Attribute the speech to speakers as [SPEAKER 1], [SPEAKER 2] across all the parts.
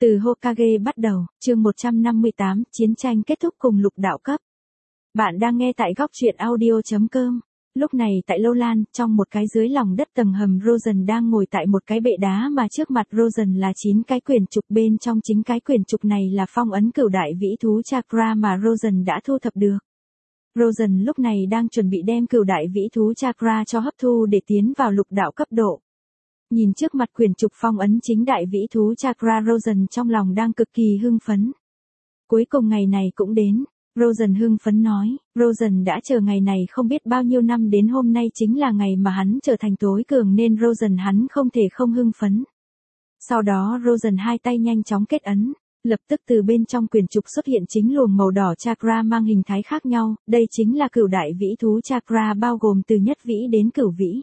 [SPEAKER 1] Từ Hokage bắt đầu, chương 158, chiến tranh kết thúc cùng lục đạo cấp. Bạn đang nghe tại góc truyện audio.com. Lúc này tại Lâu Lan, trong một cái dưới lòng đất tầng hầm, Rosen đang ngồi tại một cái bệ đá mà trước mặt Rosen là 9 cái quyển trục, bên trong chính cái quyển trục này là phong ấn cửu đại vĩ thú chakra mà Rosen đã thu thập được. Rosen lúc này đang chuẩn bị đem cửu đại vĩ thú chakra cho hấp thu để tiến vào lục đạo cấp độ. Nhìn trước mặt quyển trục phong ấn chính đại vĩ thú chakra, Rosen trong lòng đang cực kỳ hưng phấn. Cuối cùng ngày này cũng đến. Rosen hưng phấn nói, Rosen đã chờ ngày này không biết bao nhiêu năm, đến hôm nay chính là ngày mà hắn trở thành tối cường nên Rosen hắn không thể không hưng phấn. Sau đó Rosen hai tay nhanh chóng kết ấn, lập tức từ bên trong quyển trục xuất hiện chính luồng màu đỏ chakra mang hình thái khác nhau, đây chính là cửu đại vĩ thú chakra bao gồm từ nhất vĩ đến cửu vĩ.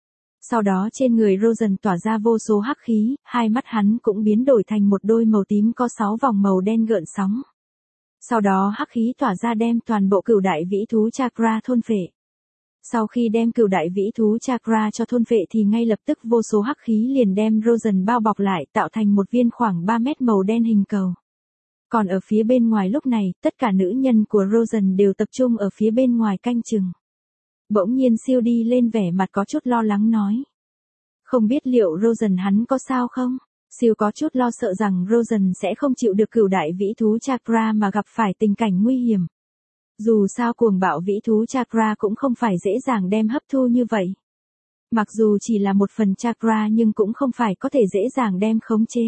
[SPEAKER 1] Sau đó trên người Rosen tỏa ra vô số hắc khí, hai mắt hắn cũng biến đổi thành một đôi màu tím có 6 vòng màu đen gợn sóng. Sau đó hắc khí tỏa ra đem toàn bộ cửu đại vĩ thú chakra thôn phệ. Sau khi đem cửu đại vĩ thú chakra cho thôn phệ thì ngay lập tức vô số hắc khí liền đem Rosen bao bọc lại, tạo thành một viên khoảng 3 mét màu đen hình cầu. Còn ở phía bên ngoài lúc này, tất cả nữ nhân của Rosen đều tập trung ở phía bên ngoài canh chừng. Bỗng nhiên Siêu đi lên, vẻ mặt có chút lo lắng nói. Không biết liệu Rosen hắn có sao không? Siêu có chút lo sợ rằng Rosen sẽ không chịu được cửu đại vĩ thú chakra mà gặp phải tình cảnh nguy hiểm. Dù sao cuồng bạo vĩ thú chakra cũng không phải dễ dàng đem hấp thu như vậy. Mặc dù chỉ là một phần chakra nhưng cũng không phải có thể dễ dàng đem khống chế.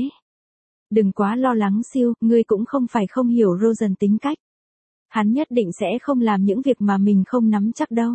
[SPEAKER 1] Đừng quá lo lắng Siêu, ngươi cũng không phải không hiểu Rosen tính cách. Hắn nhất định sẽ không làm những việc mà mình không nắm chắc đâu.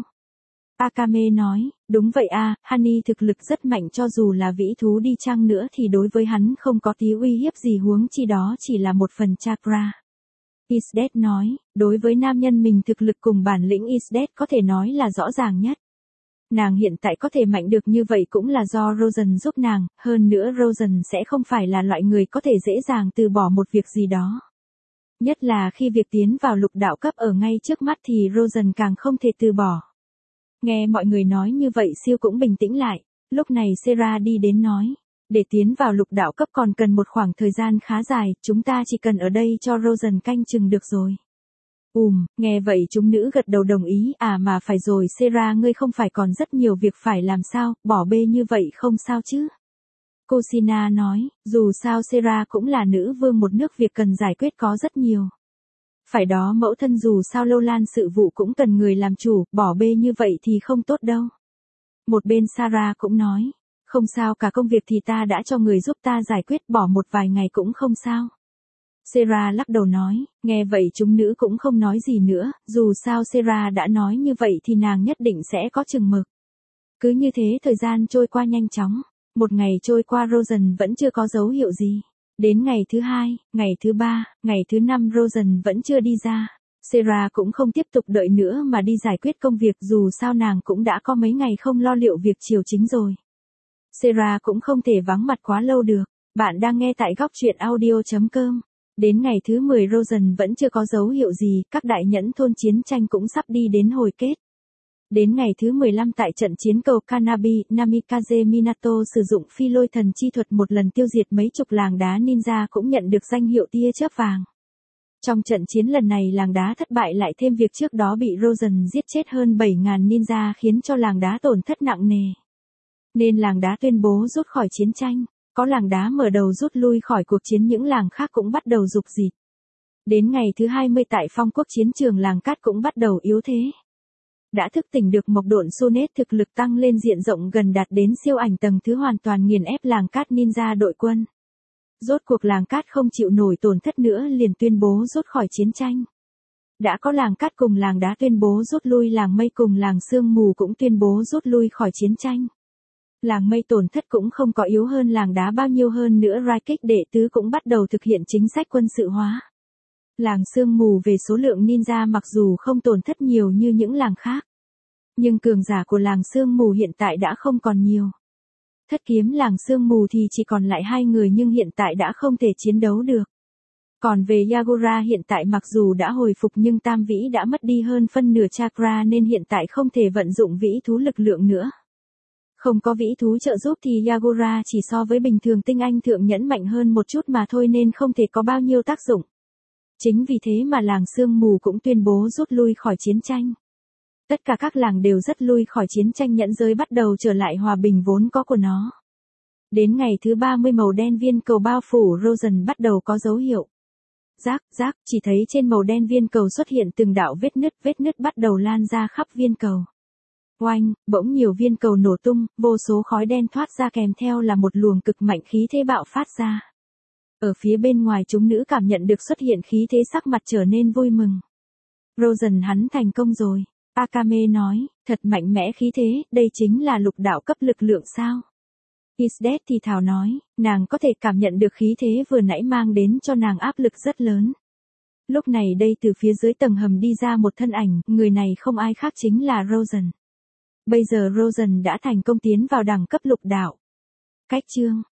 [SPEAKER 1] Akame nói, đúng vậy a, Honey thực lực rất mạnh, cho dù là vĩ thú đi chăng nữa thì đối với hắn không có tí uy hiếp gì, huống chi đó chỉ là một phần chakra. Isdet nói, đối với nam nhân mình thực lực cùng bản lĩnh Isdet có thể nói là rõ ràng nhất. Nàng hiện tại có thể mạnh được như vậy cũng là do Rosen giúp nàng, hơn nữa Rosen sẽ không phải là loại người có thể dễ dàng từ bỏ một việc gì đó. Nhất là khi việc tiến vào lục đạo cấp ở ngay trước mắt thì Rosen càng không thể từ bỏ. Nghe mọi người nói như vậy Siêu cũng bình tĩnh lại, lúc này Sera đi đến nói, để tiến vào lục đạo cấp còn cần một khoảng thời gian khá dài, chúng ta chỉ cần ở đây cho Rosen canh chừng được rồi. Nghe vậy chúng nữ gật đầu đồng ý, mà phải rồi Sera, ngươi không phải còn rất nhiều việc phải làm sao, bỏ bê như vậy không sao chứ. Kushina nói, dù sao Sera cũng là nữ vương một nước, việc cần giải quyết có rất nhiều. Phải đó mẫu thân, dù sao Lâu Lan sự vụ cũng cần người làm chủ, bỏ bê như vậy thì không tốt đâu. Một bên Sarah cũng nói, không sao cả, công việc thì ta đã cho người giúp ta giải quyết, bỏ một vài ngày cũng không sao. Sarah lắc đầu nói, nghe vậy chúng nữ cũng không nói gì nữa, dù sao Sarah đã nói như vậy thì nàng nhất định sẽ có chừng mực. Cứ như thế thời gian trôi qua nhanh chóng, một ngày trôi qua Rosen vẫn chưa có dấu hiệu gì. Đến ngày thứ 2, ngày thứ 3, ngày thứ 5 Rosen vẫn chưa đi ra. Sarah cũng không tiếp tục đợi nữa mà đi giải quyết công việc, dù sao nàng cũng đã có mấy ngày không lo liệu việc triều chính rồi. Sarah cũng không thể vắng mặt quá lâu được. Bạn đang nghe tại góc truyện audio.com. Đến ngày thứ 10 Rosen vẫn chưa có dấu hiệu gì, các đại nhẫn thôn chiến tranh cũng sắp đi đến hồi kết. Đến ngày thứ 15 tại trận chiến cầu Kanabi, Namikaze Minato sử dụng phi lôi thần chi thuật một lần tiêu diệt mấy chục làng đá ninja, cũng nhận được danh hiệu tia chớp vàng. Trong trận chiến lần này làng đá thất bại, lại thêm việc trước đó bị Rosen giết chết hơn 7.000 ninja khiến cho làng đá tổn thất nặng nề. Nên làng đá tuyên bố rút khỏi chiến tranh, có làng đá mở đầu rút lui khỏi cuộc chiến, những làng khác cũng bắt đầu rục rịt. Đến ngày thứ 20 tại phong quốc chiến trường, làng cát cũng bắt đầu yếu thế. Đã thức tỉnh được mộc độn Sunet, thực lực tăng lên diện rộng gần đạt đến siêu ảnh tầng thứ, hoàn toàn nghiền ép làng cát ninja đội quân. Rốt cuộc làng cát không chịu nổi tổn thất nữa liền tuyên bố rút khỏi chiến tranh. Đã có làng cát cùng làng đá tuyên bố rút lui, làng mây cùng làng sương mù cũng tuyên bố rút lui khỏi chiến tranh. Làng mây tổn thất cũng không có yếu hơn làng đá bao nhiêu, hơn nữa Raikik đệ tứ cũng bắt đầu thực hiện chính sách quân sự hóa. Làng sương mù về số lượng ninja mặc dù không tổn thất nhiều như những làng khác, nhưng cường giả của làng sương mù hiện tại đã không còn nhiều. Thất kiếm làng sương mù thì chỉ còn lại 2 người nhưng hiện tại đã không thể chiến đấu được. Còn về Yagura hiện tại mặc dù đã hồi phục nhưng tam vĩ đã mất đi hơn phân nửa chakra nên hiện tại không thể vận dụng vĩ thú lực lượng nữa. Không có vĩ thú trợ giúp thì Yagura chỉ so với bình thường tinh anh thượng nhẫn mạnh hơn một chút mà thôi nên không thể có bao nhiêu tác dụng. Chính vì thế mà làng sương mù cũng tuyên bố rút lui khỏi chiến tranh. Tất cả các làng đều rút lui khỏi chiến tranh, nhẫn giới bắt đầu trở lại hòa bình vốn có của nó. Đến ngày thứ 30 màu đen viên cầu bao phủ Rosen bắt đầu có dấu hiệu. Rác, chỉ thấy trên màu đen viên cầu xuất hiện từng đạo vết nứt bắt đầu lan ra khắp viên cầu. Oanh, bỗng nhiều viên cầu nổ tung, vô số khói đen thoát ra kèm theo là một luồng cực mạnh khí thế bạo phát ra. Ở phía bên ngoài chúng nữ cảm nhận được xuất hiện khí thế, sắc mặt trở nên vui mừng. Rosen hắn thành công rồi, Akame nói, thật mạnh mẽ khí thế, đây chính là lục đạo cấp lực lượng sao? Isdet thì thào nói, nàng có thể cảm nhận được khí thế vừa nãy mang đến cho nàng áp lực rất lớn. Lúc này đây từ phía dưới tầng hầm đi ra một thân ảnh, người này không ai khác chính là Rosen. Bây giờ Rosen đã thành công tiến vào đẳng cấp lục đạo. Cách chương